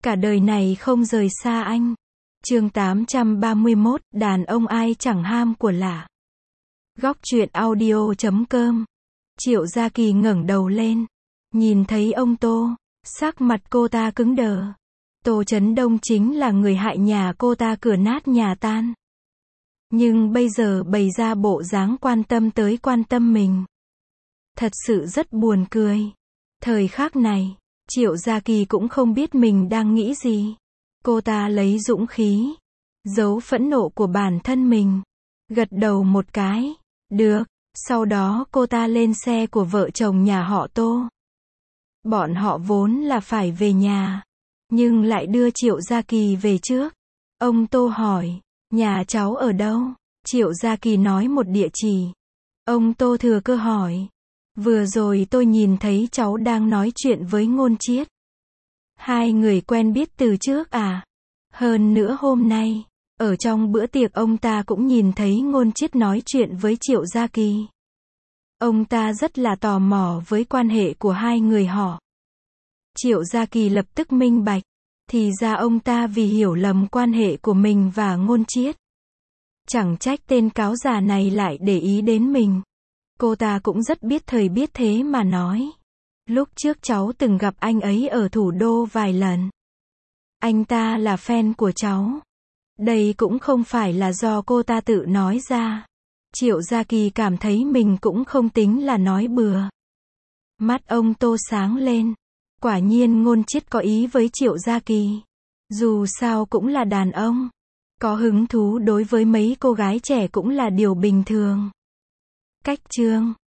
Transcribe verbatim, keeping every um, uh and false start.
cả đời này không rời xa anh. Chương tám trăm ba mươi mốt, đàn ông ai chẳng ham của lạ. Góc truyện audio chấm com. Triệu Gia Kỳ ngẩng đầu lên, nhìn thấy ông Tô, sắc mặt cô ta cứng đờ. Tô Chấn Đông chính là người hại nhà cô ta cửa nát nhà tan. Nhưng bây giờ bày ra bộ dáng quan tâm tới quan tâm mình. Thật sự rất buồn cười. Thời khắc này, Triệu Gia Kỳ cũng không biết mình đang nghĩ gì. Cô ta lấy dũng khí, giấu phẫn nộ của bản thân mình, gật đầu một cái. Được. Sau đó cô ta lên xe của vợ chồng nhà họ Tô. Bọn họ vốn là phải về nhà, nhưng lại đưa Triệu Gia Kỳ về trước. Ông Tô hỏi, nhà cháu ở đâu? Triệu Gia Kỳ nói một địa chỉ. Ông Tô thừa cơ hỏi, vừa rồi tôi nhìn thấy cháu đang nói chuyện với Ngôn Chiết. Hai người quen biết từ trước à? Hơn nữa hôm nay, ở trong bữa tiệc ông ta cũng nhìn thấy Ngôn Chiết nói chuyện với Triệu Gia Kỳ. Ông ta rất là tò mò với quan hệ của hai người họ. Triệu Gia Kỳ lập tức minh bạch, thì ra ông ta vì hiểu lầm quan hệ của mình và Ngôn Chiết. Chẳng trách tên cáo già này lại để ý đến mình. Cô ta cũng rất biết thời biết thế mà nói. Lúc trước cháu từng gặp anh ấy ở thủ đô vài lần. Anh ta là fan của cháu. Đây cũng không phải là do cô ta tự nói ra. Triệu Gia Kỳ cảm thấy mình cũng không tính là nói bừa. Mắt ông Tô sáng lên. Quả nhiên Ngôn Chiết có ý với Triệu Gia Kỳ. Dù sao cũng là đàn ông. Có hứng thú đối với mấy cô gái trẻ cũng là điều bình thường. Cách chương